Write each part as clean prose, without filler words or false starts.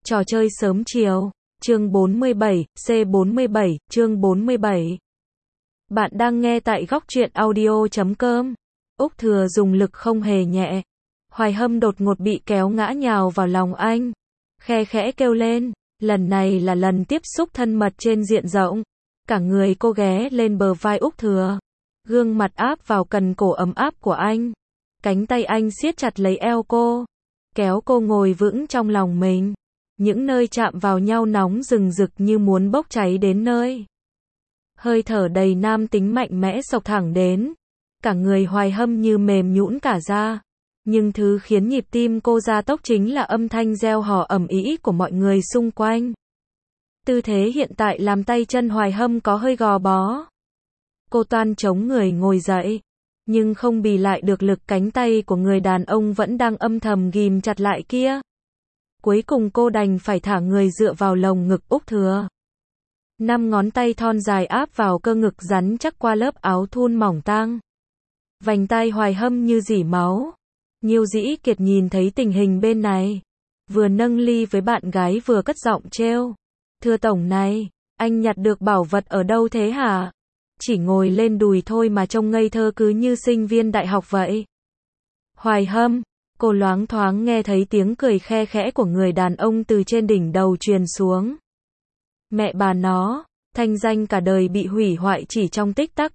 Trò chơi sớm chiều. Chương 47, C47, chương 47. Bạn đang nghe tại góc truyện audio.com. Úc Thừa dùng lực không hề nhẹ. Hoài Hâm đột ngột bị kéo ngã nhào vào lòng anh. Khe khẽ kêu lên. Lần này là lần tiếp xúc thân mật trên diện rộng. Cả người cô ghé lên bờ vai Úc Thừa. Gương mặt áp vào cần cổ ấm áp của anh. Cánh tay anh siết chặt lấy eo cô. Kéo cô ngồi vững trong lòng mình. Những nơi chạm vào nhau nóng rừng rực như muốn bốc cháy đến nơi. Hơi thở đầy nam tính mạnh mẽ xộc thẳng đến. Cả người Hoài Hâm như mềm nhũn cả ra. Nhưng thứ khiến nhịp tim cô gia tốc chính là âm thanh reo hò ầm ĩ của mọi người xung quanh. Tư thế hiện tại làm tay chân Hoài Hâm có hơi gò bó. Cô toan chống người ngồi dậy. Nhưng không bì lại được lực cánh tay của người đàn ông vẫn đang âm thầm ghim chặt lại kia. Cuối cùng cô đành phải thả người dựa vào lồng ngực Úc Thừa. 5 ngón tay thon dài áp vào cơ ngực rắn chắc qua lớp áo thun mỏng tang. Vành tai Hoài Hâm như rỉ máu. Nhiêu Dĩ Kiệt nhìn thấy tình hình bên này. Vừa nâng ly với bạn gái vừa cất giọng trêu. Thưa tổng này, anh nhặt được bảo vật ở đâu thế hả? Chỉ ngồi lên đùi thôi mà trông ngây thơ cứ như sinh viên đại học vậy. Hoài Hâm, cô loáng thoáng nghe thấy tiếng cười khe khẽ của người đàn ông từ trên đỉnh đầu truyền xuống. Mẹ bà nó, thanh danh cả đời bị hủy hoại chỉ trong tích tắc.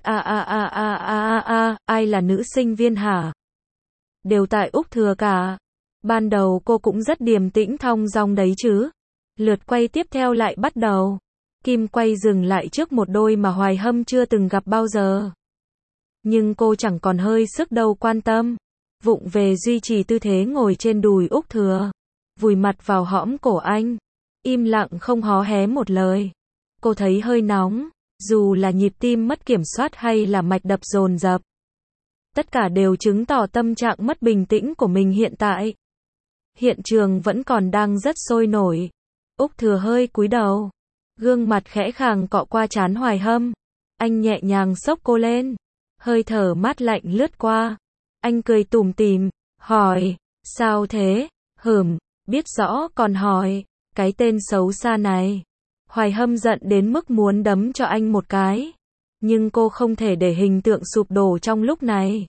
Ai là nữ sinh viên hả? Đều tại Úc Thừa cả. Ban đầu cô cũng rất điềm tĩnh thong dong đấy chứ. Lượt quay tiếp theo lại bắt đầu. Kim quay dừng lại trước một đôi mà Hoài Hâm chưa từng gặp bao giờ. Nhưng cô chẳng còn hơi sức đâu quan tâm. Vụng về duy trì tư thế ngồi trên đùi Úc Thừa. Vùi mặt vào hõm cổ anh. Im lặng không hó hé một lời. Cô thấy hơi nóng. Dù là nhịp tim mất kiểm soát hay là mạch đập dồn dập. Tất cả đều chứng tỏ tâm trạng mất bình tĩnh của mình hiện tại. Hiện trường vẫn còn đang rất sôi nổi. Úc Thừa hơi cúi đầu. Gương mặt khẽ khàng cọ qua trán Hoài Hâm. Anh nhẹ nhàng xốc cô lên. Hơi thở mát lạnh lướt qua. Anh cười tủm tỉm, hỏi, sao thế? Biết rõ còn hỏi, cái tên xấu xa này. Hoài Hâm giận đến mức muốn đấm cho anh một cái. Nhưng cô không thể để hình tượng sụp đổ trong lúc này.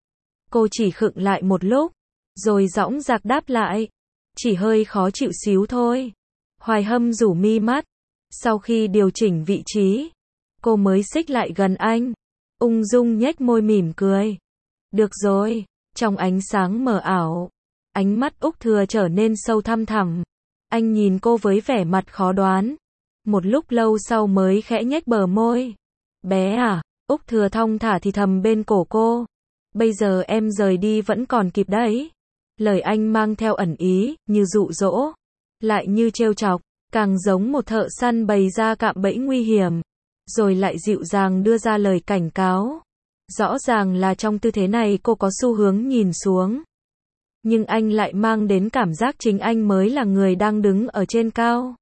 Cô chỉ khựng lại một lúc, rồi dõng dạc đáp lại. Chỉ hơi khó chịu xíu thôi. Hoài Hâm rủ mi mắt. Sau khi điều chỉnh vị trí, cô mới xích lại gần anh. Ung dung nhếch môi mỉm cười. Được rồi, trong ánh sáng mờ ảo, ánh mắt Úc Thừa trở nên sâu thăm thẳm. Anh nhìn cô với vẻ mặt khó đoán. Một lúc lâu sau mới khẽ nhếch bờ môi. Bé à, Úc Thừa thong thả thì thầm bên cổ cô. Bây giờ em rời đi vẫn còn kịp đấy. Lời anh mang theo ẩn ý, như dụ dỗ, lại như trêu chọc, càng giống một thợ săn bày ra cạm bẫy nguy hiểm. Rồi lại dịu dàng đưa ra lời cảnh cáo. Rõ ràng là trong tư thế này cô có xu hướng nhìn xuống. Nhưng anh lại mang đến cảm giác chính anh mới là người đang đứng ở trên cao.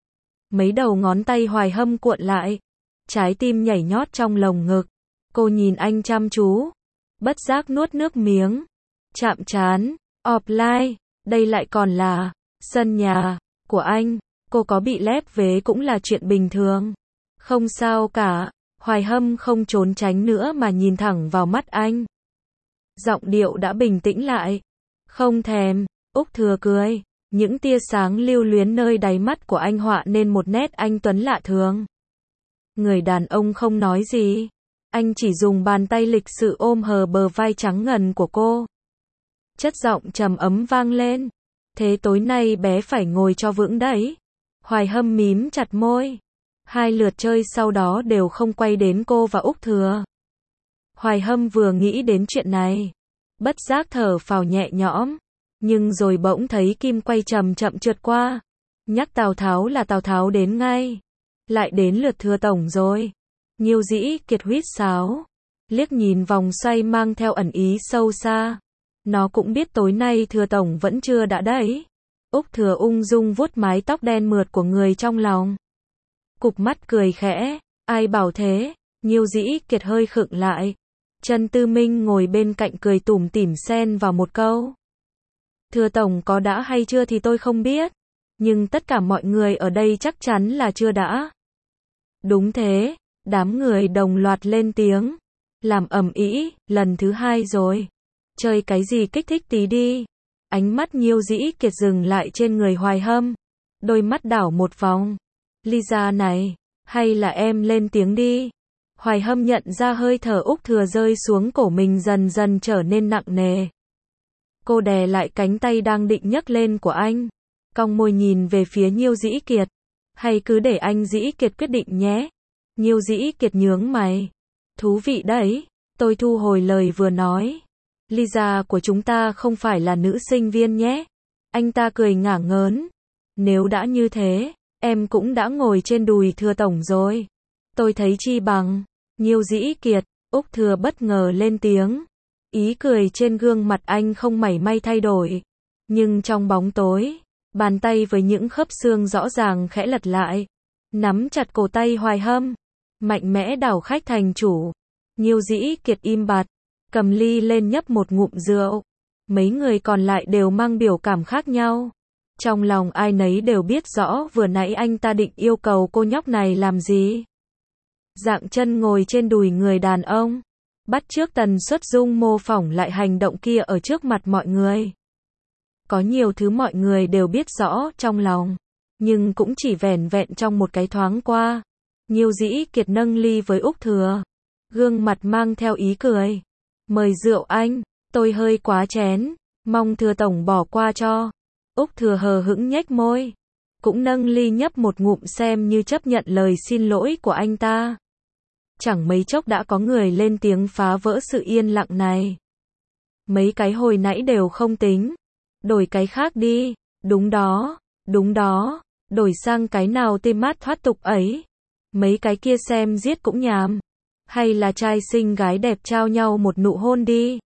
Mấy đầu ngón tay Hoài Hâm cuộn lại. Trái tim nhảy nhót trong lồng ngực. Cô nhìn anh chăm chú. Bất giác nuốt nước miếng. Chạm trán. Offline. Đây lại còn là sân nhà của anh. Cô có bị lép vế cũng là chuyện bình thường. Không sao cả. Hoài Hâm không trốn tránh nữa mà nhìn thẳng vào mắt anh. Giọng điệu đã bình tĩnh lại. Không thèm. Úc Thừa cười. Những tia sáng lưu luyến nơi đáy mắt của anh họa nên một nét anh tuấn lạ thường. Người đàn ông không nói gì. Anh chỉ dùng bàn tay lịch sự ôm hờ bờ vai trắng ngần của cô. Chất giọng trầm ấm vang lên. Thế tối nay bé phải ngồi cho vững đấy. Hoài Hâm mím chặt môi. 2 lượt chơi sau đó đều không quay đến cô và Úc Thừa. Hoài Hâm vừa nghĩ đến chuyện này, bất giác thở phào nhẹ nhõm. Nhưng rồi bỗng thấy kim quay chậm chậm trượt qua. Nhắc Tào Tháo là Tào Tháo đến ngay. Lại đến lượt Thừa tổng rồi. Nhiêu Dĩ Kiệt huýt sáo. Liếc nhìn vòng xoay mang theo ẩn ý sâu xa. Nó cũng biết tối nay Thừa tổng vẫn chưa đã đấy. Úc Thừa ung dung vuốt mái tóc đen mượt của người trong lòng. Cụp mắt cười khẽ. Ai bảo thế? Nhiêu Dĩ Kiệt hơi khựng lại. Trần Tư Minh ngồi bên cạnh cười tủm tỉm xen vào một câu. Thừa tổng có đã hay chưa thì tôi không biết. Nhưng tất cả mọi người ở đây chắc chắn là chưa đã. Đúng thế, đám người đồng loạt lên tiếng. Làm ầm ĩ, lần thứ 2 rồi. Chơi cái gì kích thích tí đi. Ánh mắt Nhiêu Dĩ Kiệt dừng lại trên người Hoài Hâm. Đôi mắt đảo một vòng. Lisa này, hay là em lên tiếng đi. Hoài Hâm nhận ra hơi thở Úc Thừa rơi xuống cổ mình dần dần trở nên nặng nề. Cô đè lại cánh tay đang định nhấc lên của anh. Cong môi nhìn về phía Nhiêu Dĩ Kiệt. Hay cứ để anh Dĩ Kiệt quyết định nhé. Nhiêu Dĩ Kiệt nhướng mày. Thú vị đấy. Tôi thu hồi lời vừa nói. Lisa của chúng ta không phải là nữ sinh viên nhé. Anh ta cười ngả ngớn. Nếu đã như thế, em cũng đã ngồi trên đùi Thừa tổng rồi. Tôi thấy chi bằng. Nhiêu Dĩ Kiệt, Úc Thừa bất ngờ lên tiếng. Ý cười trên gương mặt anh không mảy may thay đổi. Nhưng trong bóng tối, bàn tay với những khớp xương rõ ràng khẽ lật lại. Nắm chặt cổ tay Hoài Hâm. Mạnh mẽ đảo khách thành chủ. Nhiêu Dĩ Kiệt im bặt. Cầm ly lên nhấp một ngụm rượu. Mấy người còn lại đều mang biểu cảm khác nhau. Trong lòng ai nấy đều biết rõ vừa nãy anh ta định yêu cầu cô nhóc này làm gì. Dạng chân ngồi trên đùi người đàn ông. Bắt chước tần suất dung mô phỏng lại hành động kia ở trước mặt mọi người. Có nhiều thứ mọi người đều biết rõ trong lòng. Nhưng cũng chỉ vẻn vẹn trong một cái thoáng qua. Nhiêu Dĩ Kiệt nâng ly với Úc Thừa. Gương mặt mang theo ý cười. Mời rượu anh, tôi hơi quá chén. Mong Thừa tổng bỏ qua cho. Úc Thừa hờ hững nhếch môi. Cũng nâng ly nhấp một ngụm xem như chấp nhận lời xin lỗi của anh ta. Chẳng mấy chốc đã có người lên tiếng phá vỡ sự yên lặng này. Mấy cái hồi nãy đều không tính. Đổi cái khác đi. Đúng đó, đúng đó. Đổi sang cái nào tê mát thoát tục ấy. Mấy cái kia xem giết cũng nhàm. Hay là trai xinh gái đẹp trao nhau một nụ hôn đi.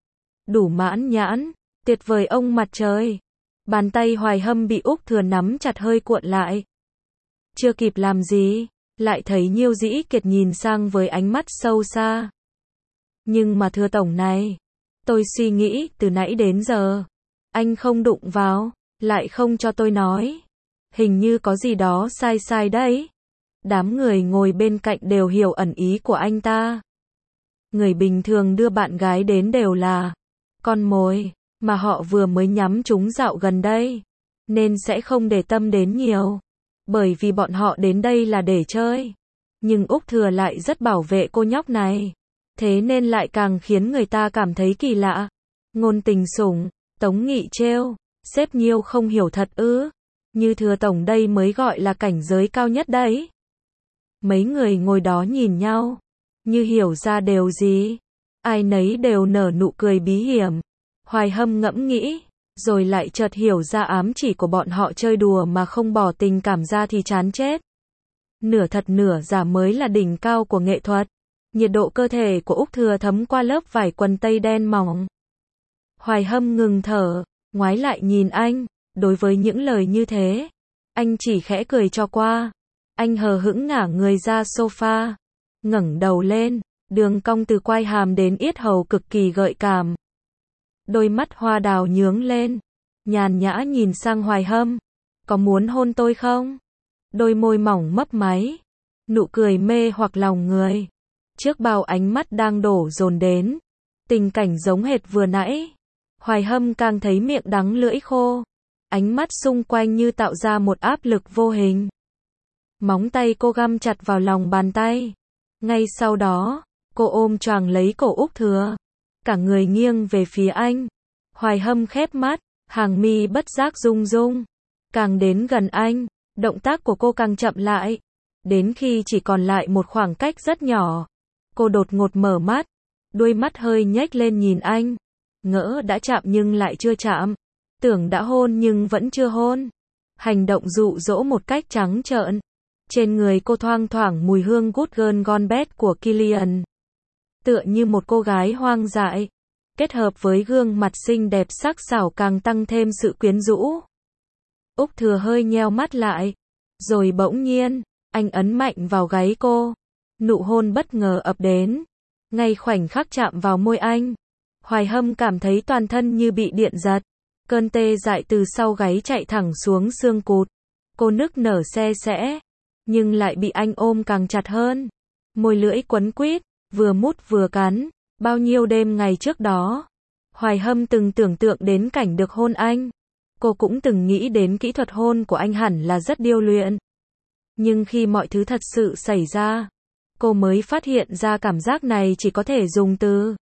Đủ mãn nhãn. Tuyệt vời ông mặt trời. Bàn tay Hoài Hâm bị Úc Thừa nắm chặt hơi cuộn lại. Chưa kịp làm gì, lại thấy Nhiêu Dĩ Kiệt nhìn sang với ánh mắt sâu xa. Nhưng mà Thừa tổng này, tôi suy nghĩ từ nãy đến giờ, anh không đụng vào, lại không cho tôi nói. Hình như có gì đó sai sai đấy. Đám người ngồi bên cạnh đều hiểu ẩn ý của anh ta. Người bình thường đưa bạn gái đến đều là con mồi. Mà họ vừa mới nhắm trúng dạo gần đây. Nên sẽ không để tâm đến nhiều. Bởi vì bọn họ đến đây là để chơi. Nhưng Úc Thừa lại rất bảo vệ cô nhóc này. Thế nên lại càng khiến người ta cảm thấy kỳ lạ. Ngôn tình sủng, Tống Nghị trêu. Sếp Nhiêu không hiểu thật ư. Như Thừa tổng đây mới gọi là cảnh giới cao nhất đấy. Mấy người ngồi đó nhìn nhau. Như hiểu ra điều gì. Ai nấy đều nở nụ cười bí hiểm. Hoài Hâm ngẫm nghĩ, rồi lại chợt hiểu ra ám chỉ của bọn họ chơi đùa mà không bỏ tình cảm ra thì chán chết. Nửa thật nửa giả mới là đỉnh cao của nghệ thuật. Nhiệt độ cơ thể của Úc Thừa thấm qua lớp vải quần tây đen mỏng. Hoài Hâm ngừng thở, ngoái lại nhìn anh, đối với những lời như thế, anh chỉ khẽ cười cho qua. Anh hờ hững ngả người ra sofa, ngẩng đầu lên, đường cong từ quai hàm đến yết hầu cực kỳ gợi cảm. Đôi mắt hoa đào nhướng lên, nhàn nhã nhìn sang Hoài Hâm. Có muốn hôn tôi không? Đôi môi mỏng mấp máy, nụ cười mê hoặc lòng người. Trước bao ánh mắt đang đổ dồn đến, tình cảnh giống hệt vừa nãy. Hoài Hâm càng thấy miệng đắng lưỡi khô. Ánh mắt xung quanh như tạo ra một áp lực vô hình. Móng tay cô găm chặt vào lòng bàn tay. Ngay sau đó, cô ôm choàng lấy cổ Úc Thừa. Cả người nghiêng về phía anh. Hoài Hâm khép mắt, hàng mi bất giác rung rung. Càng đến gần anh, động tác của cô càng chậm lại. Đến khi chỉ còn lại một khoảng cách rất nhỏ, cô đột ngột mở mắt, đuôi mắt hơi nhếch lên nhìn anh. Ngỡ đã chạm nhưng lại chưa chạm. Tưởng đã hôn nhưng vẫn chưa hôn. Hành động dụ dỗ một cách trắng trợn. Trên người cô thoang thoảng mùi hương Good Girl Gone Bad của Kilian. Tựa như một cô gái hoang dại. Kết hợp với gương mặt xinh đẹp sắc sảo càng tăng thêm sự quyến rũ. Úc Thừa hơi nheo mắt lại. Rồi bỗng nhiên, anh ấn mạnh vào gáy cô. Nụ hôn bất ngờ ập đến. Ngay khoảnh khắc chạm vào môi anh, Hoài Hâm cảm thấy toàn thân như bị điện giật. Cơn tê dại từ sau gáy chạy thẳng xuống xương cụt. Cô nức nở se sẽ, nhưng lại bị anh ôm càng chặt hơn. Môi lưỡi quấn quýt, vừa mút vừa cắn. Bao nhiêu đêm ngày trước đó, Hoài Hâm từng tưởng tượng đến cảnh được hôn anh. Cô cũng từng nghĩ đến kỹ thuật hôn của anh hẳn là rất điêu luyện. Nhưng khi mọi thứ thật sự xảy ra, cô mới phát hiện ra cảm giác này chỉ có thể dùng từ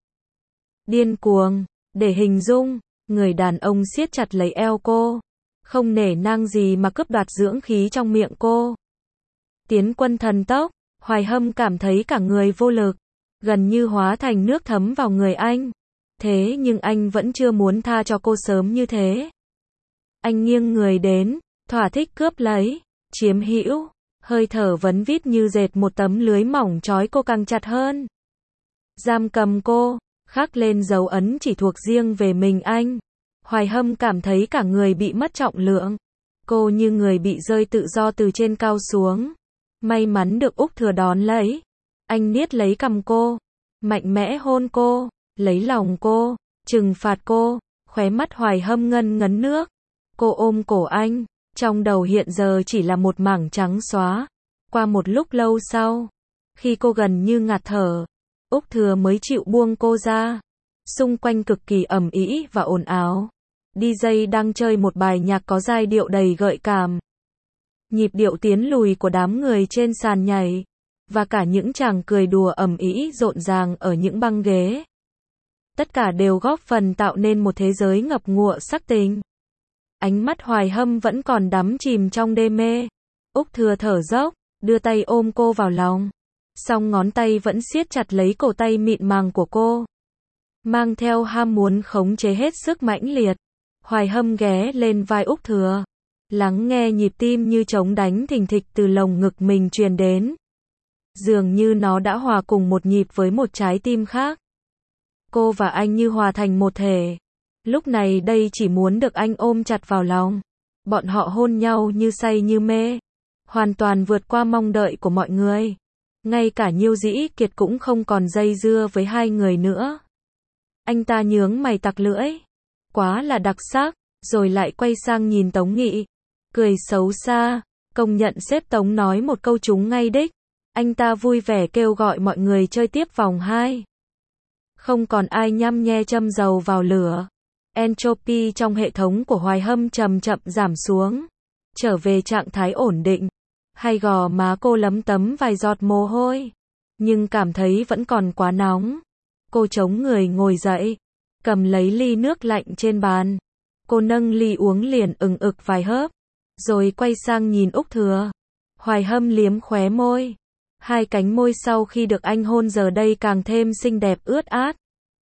điên cuồng để hình dung. Người đàn ông siết chặt lấy eo cô, không nể nang gì mà cướp đoạt dưỡng khí trong miệng cô. Tiến quân thần tốc, Hoài Hâm cảm thấy cả người vô lực, gần như hóa thành nước thấm vào người anh. Thế nhưng anh vẫn chưa muốn tha cho cô sớm như thế. Anh nghiêng người đến, thỏa thích cướp lấy, chiếm hữu, hơi thở vấn vít như dệt một tấm lưới mỏng trói cô càng chặt hơn. Giam cầm cô, khắc lên dấu ấn chỉ thuộc riêng về mình anh. Hoài Hâm cảm thấy cả người bị mất trọng lượng. Cô như người bị rơi tự do từ trên cao xuống. May mắn được Úc Thừa đón lấy. Anh niết lấy cằm cô, mạnh mẽ hôn cô, lấy lòng cô, trừng phạt cô. Khóe mắt Hoài Hâm ngân ngấn nước. Cô ôm cổ anh, trong đầu hiện giờ chỉ là một mảng trắng xóa. Qua một lúc lâu sau, khi cô gần như ngạt thở, Úc Thừa mới chịu buông cô ra. Xung quanh cực kỳ ầm ĩ và ồn ào. DJ đang chơi một bài nhạc có giai điệu đầy gợi cảm. Nhịp điệu tiến lùi của đám người trên sàn nhảy, và cả những chàng cười đùa ầm ĩ rộn ràng ở những băng ghế. Tất cả đều góp phần tạo nên một thế giới ngập ngụa sắc tình. Ánh mắt Hoài Hâm vẫn còn đắm chìm trong đê mê. Úc Thừa thở dốc, đưa tay ôm cô vào lòng. Song ngón tay vẫn siết chặt lấy cổ tay mịn màng của cô, mang theo ham muốn khống chế hết sức mãnh liệt. Hoài Hâm ghé lên vai Úc Thừa, lắng nghe nhịp tim như trống đánh thình thịch từ lồng ngực mình truyền đến. Dường như nó đã hòa cùng một nhịp với một trái tim khác. Cô và anh như hòa thành một thể. Lúc này đây chỉ muốn được anh ôm chặt vào lòng. Bọn họ hôn nhau như say như mê, hoàn toàn vượt qua mong đợi của mọi người. Ngay cả Nhiêu Dĩ Kiệt cũng không còn dây dưa với hai người nữa. Anh ta nhướng mày tặc lưỡi. Quá là đặc sắc, rồi lại quay sang nhìn Tống Nghị. Cười xấu xa, công nhận sếp Tống nói một câu trúng ngay đích. Anh ta vui vẻ kêu gọi mọi người chơi tiếp vòng 2. Không còn ai nhăm nhe châm dầu vào lửa. Entropy trong hệ thống của Hoài Hâm chậm chậm giảm xuống, trở về trạng thái ổn định. Hai gò má cô lấm tấm vài giọt mồ hôi, nhưng cảm thấy vẫn còn quá nóng. Cô chống người ngồi dậy, cầm lấy ly nước lạnh trên bàn. Cô nâng ly uống liền ực vài hớp, rồi quay sang nhìn Úc Thừa. Hoài Hâm liếm khóe môi. Hai cánh môi sau khi được anh hôn giờ đây càng thêm xinh đẹp ướt át,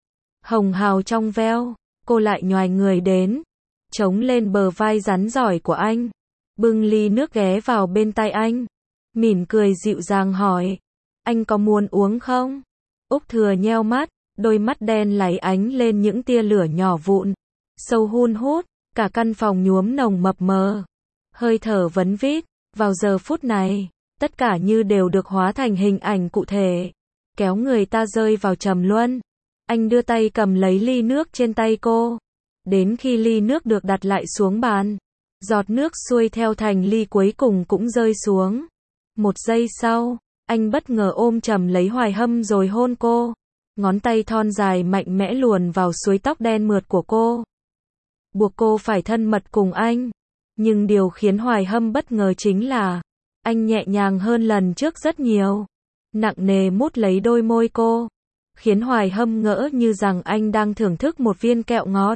hồng hào trong veo. Cô lại nhoài người đến, chống lên bờ vai rắn giỏi của anh, bưng ly nước ghé vào bên tai anh, mỉm cười dịu dàng hỏi, anh có muốn uống không? Úc Thừa nheo mắt, đôi mắt đen láy ánh lên những tia lửa nhỏ vụn, sâu hun hút, cả căn phòng nhuốm nồng mập mờ, hơi thở vấn vít. Vào giờ phút này, tất cả như đều được hóa thành hình ảnh cụ thể, kéo người ta rơi vào trầm luân. Anh đưa tay cầm lấy ly nước trên tay cô, đến khi ly nước được đặt lại xuống bàn, giọt nước xuôi theo thành ly cuối cùng cũng rơi xuống. Một giây sau, anh bất ngờ ôm chầm lấy Hoài Hâm rồi hôn cô. Ngón tay thon dài mạnh mẽ luồn vào suối tóc đen mượt của cô, buộc cô phải thân mật cùng anh. Nhưng điều khiến Hoài Hâm bất ngờ chính là, anh nhẹ nhàng hơn lần trước rất nhiều, nặng nề mút lấy đôi môi cô, khiến Hoài Hâm ngỡ như rằng anh đang thưởng thức một viên kẹo ngọt.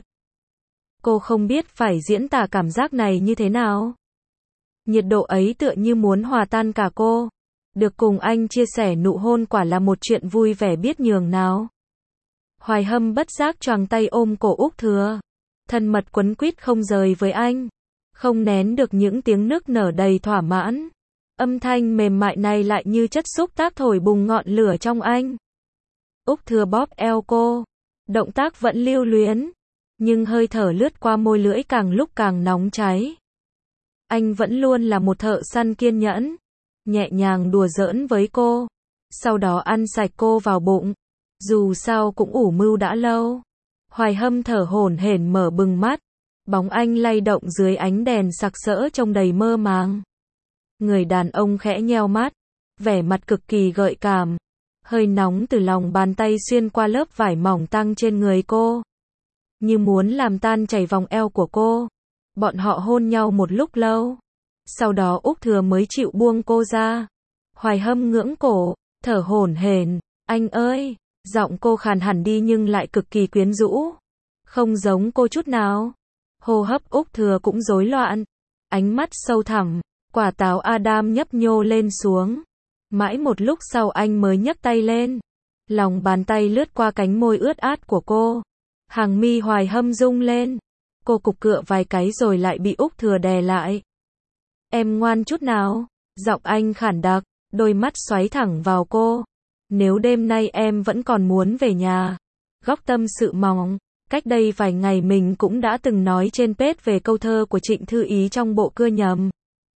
Cô không biết phải diễn tả cảm giác này như thế nào. Nhiệt độ ấy tựa như muốn hòa tan cả cô. Được cùng anh chia sẻ nụ hôn quả là một chuyện vui vẻ biết nhường nào. Hoài Hâm bất giác choàng tay ôm cổ Úc Thừa, thân mật quấn quýt không rời với anh, không nén được những tiếng nức nở đầy thỏa mãn. Âm thanh mềm mại này lại như chất xúc tác thổi bùng ngọn lửa trong anh. Úc Thừa bóp eo cô, động tác vẫn lưu luyến, nhưng hơi thở lướt qua môi lưỡi càng lúc càng nóng cháy. Anh vẫn luôn là một thợ săn kiên nhẫn, nhẹ nhàng đùa giỡn với cô, sau đó ăn sạch cô vào bụng. Dù sao cũng ủ mưu đã lâu. Hoài Hâm thở hổn hển mở bừng mắt, Bóng anh lay động dưới ánh đèn sặc sỡ trông đầy mơ màng. Người đàn ông khẽ nheo mắt, vẻ mặt cực kỳ gợi cảm. Hơi nóng từ lòng bàn tay xuyên qua lớp vải mỏng tang trên người cô, như muốn làm tan chảy vòng eo của cô. Bọn họ hôn nhau một lúc lâu. Sau đó Úc Thừa mới chịu buông cô ra. Hoài Hâm ngưỡng cổ, thở hổn hển, anh ơi, giọng cô khàn hẳn đi nhưng lại cực kỳ quyến rũ. Không giống cô chút nào. Hô hấp Úc Thừa cũng rối loạn. Ánh mắt sâu thẳm, quả táo Adam nhấp nhô lên xuống. Mãi một lúc sau anh mới nhấc tay lên. Lòng bàn tay lướt qua cánh môi ướt át của cô. Hàng mi Hoài Hâm rung lên. Cô cục cựa vài cái rồi lại bị Úc Thừa đè lại. Em ngoan chút nào. Giọng anh khản đặc, đôi mắt xoáy thẳng vào cô. Nếu đêm nay em vẫn còn muốn về nhà. Góc tâm sự mỏng. Cách đây vài ngày mình cũng đã từng nói trên page về câu thơ của Trịnh Thư Ý trong bộ Cưa Nhầm.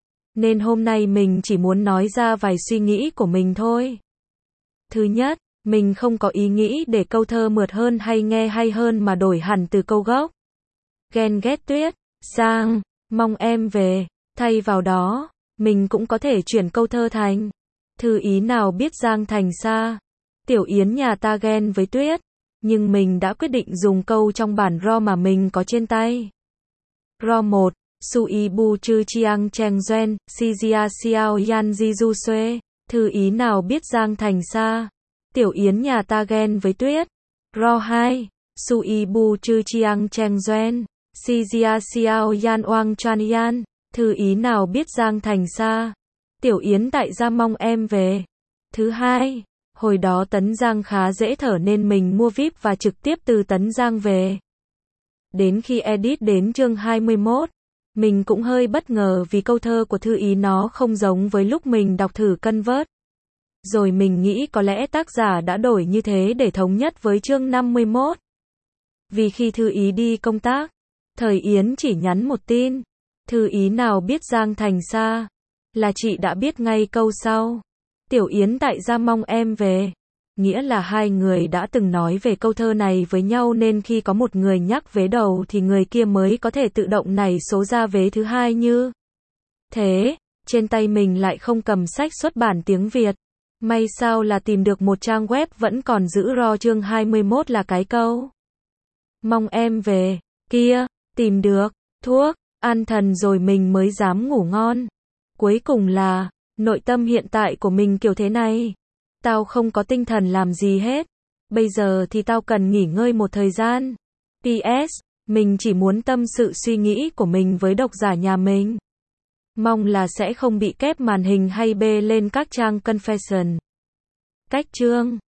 Nên hôm nay mình chỉ muốn nói ra vài suy nghĩ của mình thôi. Thứ nhất, mình không có ý nghĩ để câu thơ mượt hơn hay nghe hay hơn mà đổi hẳn từ câu gốc ghen ghét tuyết sang mong em về. Thay vào đó, mình cũng có thể chuyển câu thơ thành Thư Ý nào biết Giang Thành xa, Tiểu Yến nhà ta ghen với tuyết. Nhưng mình đã quyết định dùng câu trong bản RAW mà mình có trên tay. RAW 1. Sui bu chư chiang cheng doen, si jia xiao yan ji du xue. Thư Ý nào biết Giang Thành xa, Tiểu Yến nhà ta ghen với tuyết. RAW 2. Sui bu chư chiang cheng doen, si jia xiao yan oang chan yan. Thư Ý nào biết Giang Thành xa, Tiểu Yến tại gia mong em về. Thứ hai, hồi đó Tấn Giang khá dễ thở nên mình mua VIP và trực tiếp từ Tấn Giang về. Đến khi edit đến chương 21, mình cũng hơi bất ngờ vì câu thơ của Thư Ý nó không giống với lúc mình đọc thử Convert. Rồi mình nghĩ có lẽ tác giả đã đổi như thế để thống nhất với chương 51. Vì khi Thư Ý đi công tác, Thời Yến chỉ nhắn một tin. Thư Ý nào biết Giang Thành xa, là chị đã biết ngay câu sau. Tiểu Yến tại gia mong em về. Nghĩa là hai người đã từng nói về câu thơ này với nhau nên khi có một người nhắc vế đầu thì người kia mới có thể tự động nảy số ra vế thứ hai như thế. Trên tay mình lại không cầm sách xuất bản tiếng Việt. May sao là tìm được một trang web vẫn còn giữ RAW chương 21 là cái câu mong em về kia. Tìm được thuốc an thần rồi mình mới dám ngủ ngon. Cuối cùng là nội tâm hiện tại của mình kiểu thế này. Tao không có tinh thần làm gì hết. Bây giờ thì tao cần nghỉ ngơi một thời gian. PS, mình chỉ muốn tâm sự suy nghĩ của mình với độc giả nhà mình. Mong là sẽ không bị kép màn hình hay bê lên các trang confession. Cách chương